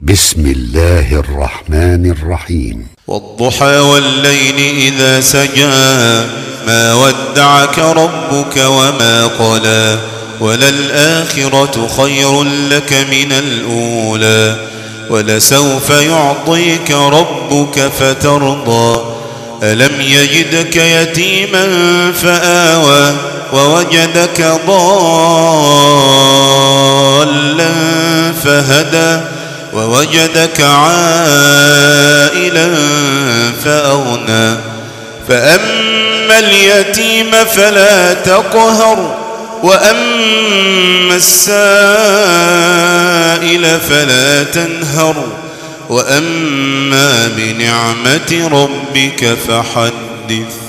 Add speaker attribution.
Speaker 1: بسم الله الرحمن الرحيم.
Speaker 2: والضحى والليل إذا سجى ما ودعك ربك وما قلى وللآخرة خير لك من الأولى ولسوف يعطيك ربك فترضى ألم يجدك يتيما فآوى ووجدك ضالا فهدى ووجدك عائلا فأغنى فأما اليتيم فلا تقهر وأما السائل فلا تنهر وأما بنعمة ربك فحدث.